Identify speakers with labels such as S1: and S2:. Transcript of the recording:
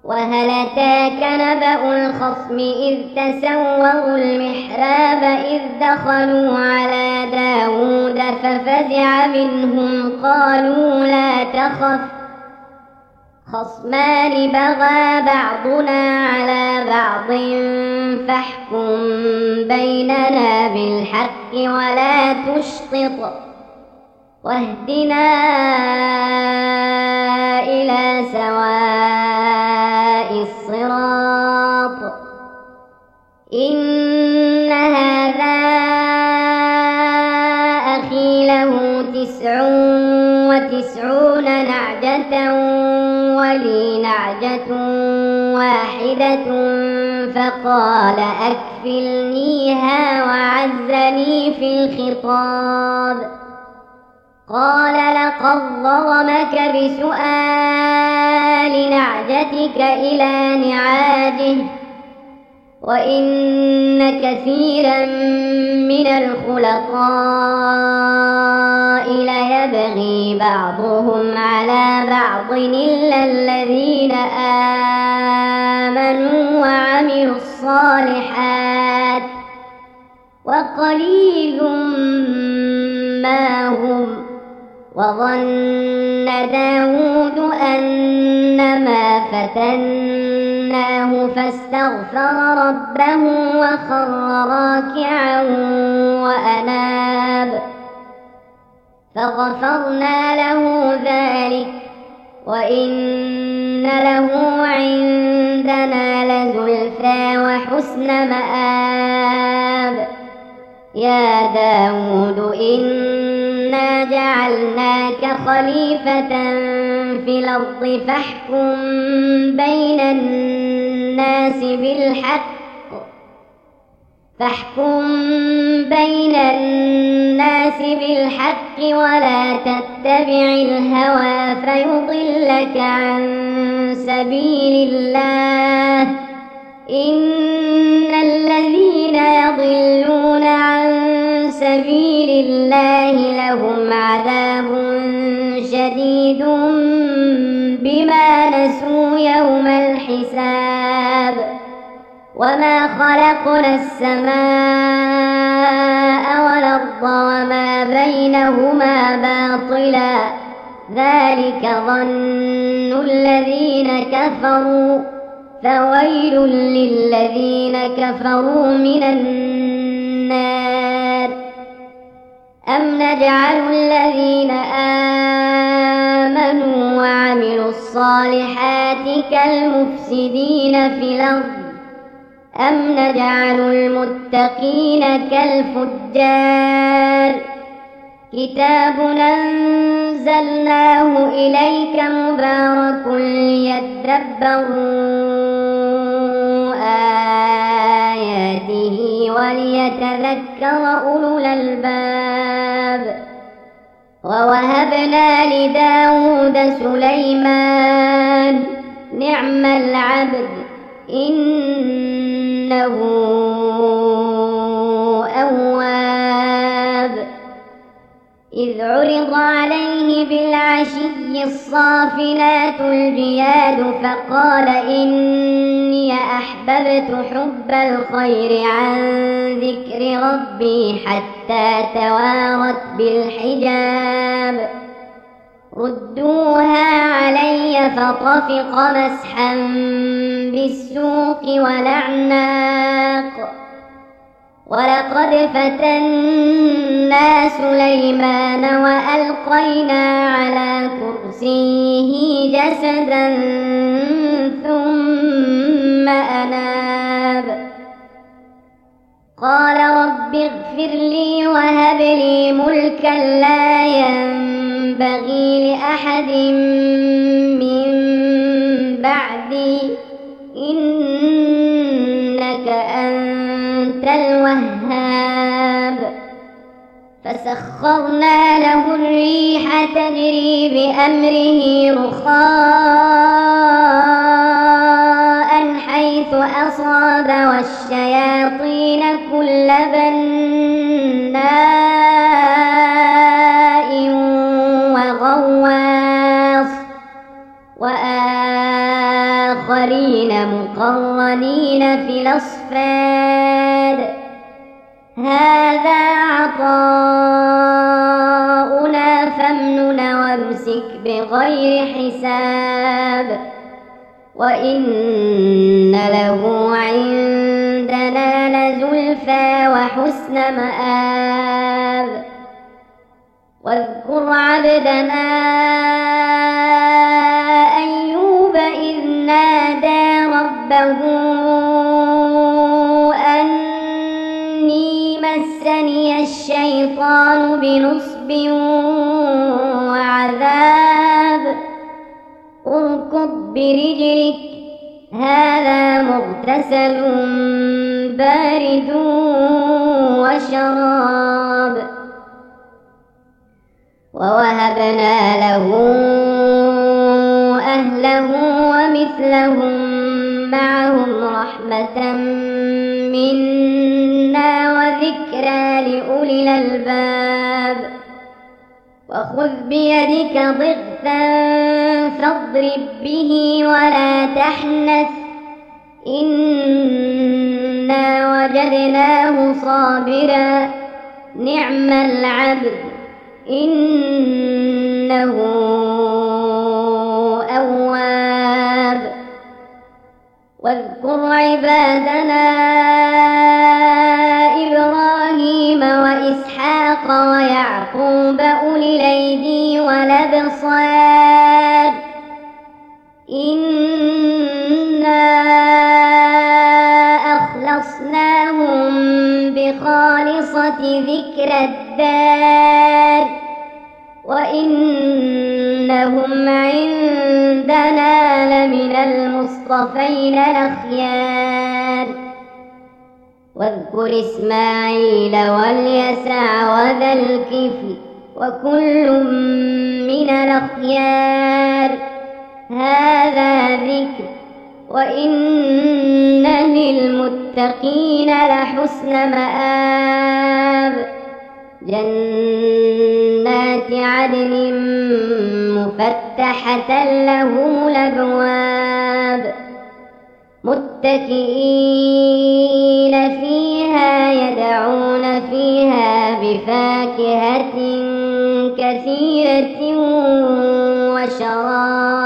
S1: وهل أتاك نبأ الخصم إذ تسوروا المحراب إذ دخلوا على داود ففزع منهم قالوا لا تخف خصمان بغى بعضنا على بعض فاحكم بيننا بالحق ولا تشطط واهدنا إلى سواء الصراط إن هذا أخي له 99 نعجة ولي نعجة واحدة فقال أكفلنيها وعزني في الخطاب قال لقد ظلمك بسؤال نعجتك إلى نعاجه وإن كثيرا من الخلطاء ليبغي بعضهم على بعض إلا الذين آمنوا وعملوا الصالحات وقليل ما هم وظن داود أنما فتناه فاستغفر ربه وخر راكعا وأناب فغفرنا له ذلك وإن له عندنا لزلفى وحسن مآب يا داود إنا جعلناك خليفة في الأرض فاحكم بين الناس بالحق ولا تتبع الهوى فيضلك عن سبيل الله إن الذين يضلون عن سبيل الله لهم عذاب شديد بما نسوا يوم الحساب وما خلقنا السماء والأرض وما بينهما باطلا ذلك ظن الذين كفروا فويل للذين كفروا من النار أم نجعل الذين آمنوا وعملوا الصالحات كالمفسدين في الأرض أم نجعل المتقين كالفجار كتاب أنزلناه إليك مبارك ليدبروا آياته وليتذكر أولو الألباب ووهبنا لداود سليمان نعم العبد إنه أواب إذ عرض عليه بالعشي الصافنات الجياد فقال إني أحببت حب الخير عن ذكر ربي حتى توارت بالحجاب ردوها علي فطفق مسحا بالسوق والأعناق ولقد فتنا سليمان وألقينا على كرسيه جسدا ثم أناب قال رب اغفر لي وهب لي ملكا لا ينبغي لأحد من بعدي إنك أنت الوهاب فسخرنا له الريح تجري بأمره رخاء حيث أصاب والشياطين كل بناء وغواص وآخرين الآخرين مقرنين في الأصفاد هذا عطاؤنا فامنن وامسك بغير حساب وإن له عندنا لزلفى وحسن مآب واذكر عبدنا أيوب إذ نادى ربه أني مسني الشيطان بنصب وعذاب اركض برجلك هذا مغتسل بارد وشراب ووهبنا له أهله ومثلهم معهم رحمة منا وذكرى لأولي الألباب وخذ بيدك ضغثا فاضرب به ولا تحنث إنا وجدناه صابرا نعم العبد إنه أواب واذكر عبادنا إبراهيم وإسحاق ويعقوب أولي الأيدي والأبصار إنا أخلصناهم بخالصة ذكر الدار وإنهم عندنا لمن المصطفين الأخيار واذكر إسماعيل واليسع وذا الكفل وكل من الأخيار هذا ذكر وإن للمتقين لحسن مآب جنات عدن مفتحة لهم الأبواب متكئين فيها يدعون فيها بفاكهة كثيرة وشراب